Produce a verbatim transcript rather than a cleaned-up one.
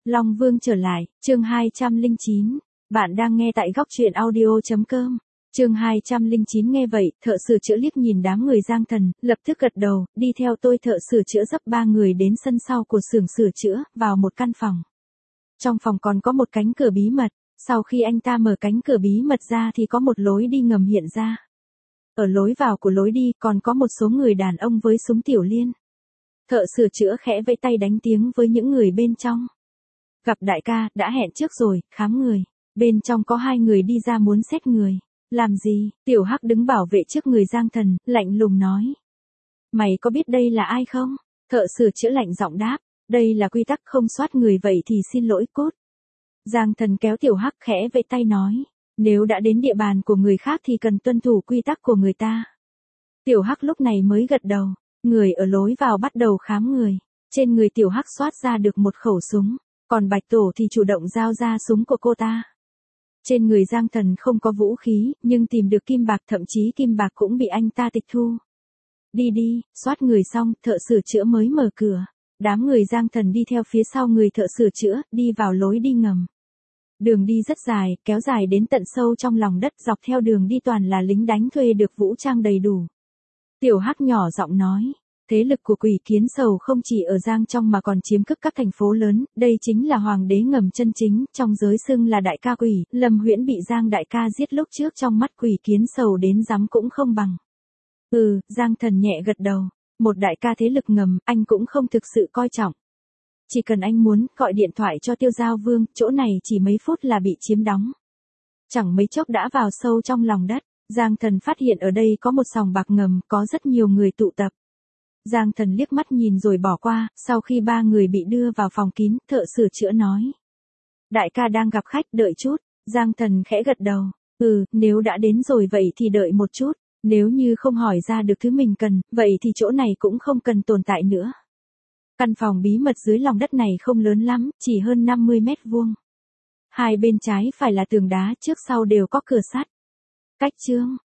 Long Vương trở lại, chương hai trăm lẻ chín. Bạn đang nghe tại góc truyện audio chấm com. Chương hai trăm lẻ chín nghe vậy, thợ sửa chữa liếc nhìn đám người Giang Thần, lập tức gật đầu, đi theo tôi. Thợ sửa chữa dấp ba người đến sân sau của xưởng sửa chữa, vào một căn phòng. Trong phòng còn có một cánh cửa bí mật, sau khi anh ta mở cánh cửa bí mật ra thì có một lối đi ngầm hiện ra. Ở lối vào của lối đi còn có một số người đàn ông với súng tiểu liên. Thợ sửa chữa khẽ vẫy tay đánh tiếng với những người bên trong. Gặp đại ca, đã hẹn trước rồi, khám người. Bên trong có hai người đi ra muốn xét người. Làm gì? Tiểu Hắc đứng bảo vệ trước người Giang Thần, lạnh lùng nói. Mày có biết đây là ai không? Thợ sửa chữa lạnh giọng đáp. Đây là quy tắc, không soát người vậy thì xin lỗi cốt. Giang Thần kéo Tiểu Hắc khẽ vẫy tay nói. Nếu đã đến địa bàn của người khác thì cần tuân thủ quy tắc của người ta. Tiểu Hắc lúc này mới gật đầu. Người ở lối vào bắt đầu khám người. Trên người Tiểu Hắc soát ra được một khẩu súng. Còn Bạch Tổ thì chủ động giao ra súng của cô ta. Trên người Giang Thần không có vũ khí, nhưng tìm được kim bạc, thậm chí kim bạc cũng bị anh ta tịch thu. Đi đi, soát người xong, thợ sửa chữa mới mở cửa. Đám người Giang Thần đi theo phía sau người thợ sửa chữa, đi vào lối đi ngầm. Đường đi rất dài, kéo dài đến tận sâu trong lòng đất, dọc theo đường đi toàn là lính đánh thuê được vũ trang đầy đủ. Tiểu Hắc nhỏ giọng nói. Thế lực của Quỷ Kiến Sầu không chỉ ở Giang trong mà còn chiếm cướp các thành phố lớn, đây chính là hoàng đế ngầm chân chính, trong giới xưng là đại ca quỷ. Lâm Huyễn bị Giang đại ca giết lúc trước, trong mắt Quỷ Kiến Sầu đến dám cũng không bằng. Ừ, Giang Thần nhẹ gật đầu, một đại ca thế lực ngầm, anh cũng không thực sự coi trọng. Chỉ cần anh muốn, gọi điện thoại cho Tiêu Giao Vương, chỗ này chỉ mấy phút là bị chiếm đóng. Chẳng mấy chốc đã vào sâu trong lòng đất, Giang Thần phát hiện ở đây có một sòng bạc ngầm, có rất nhiều người tụ tập. Giang Thần liếc mắt nhìn rồi bỏ qua, sau khi ba người bị đưa vào phòng kín, thợ sửa chữa nói. Đại ca đang gặp khách, đợi chút. Giang Thần khẽ gật đầu. Ừ, nếu đã đến rồi vậy thì đợi một chút. Nếu như không hỏi ra được thứ mình cần, vậy thì chỗ này cũng không cần tồn tại nữa. Căn phòng bí mật dưới lòng đất này không lớn lắm, chỉ hơn năm mươi mét vuông. Hai bên trái phải là tường đá, trước sau đều có cửa sắt. Cách chương.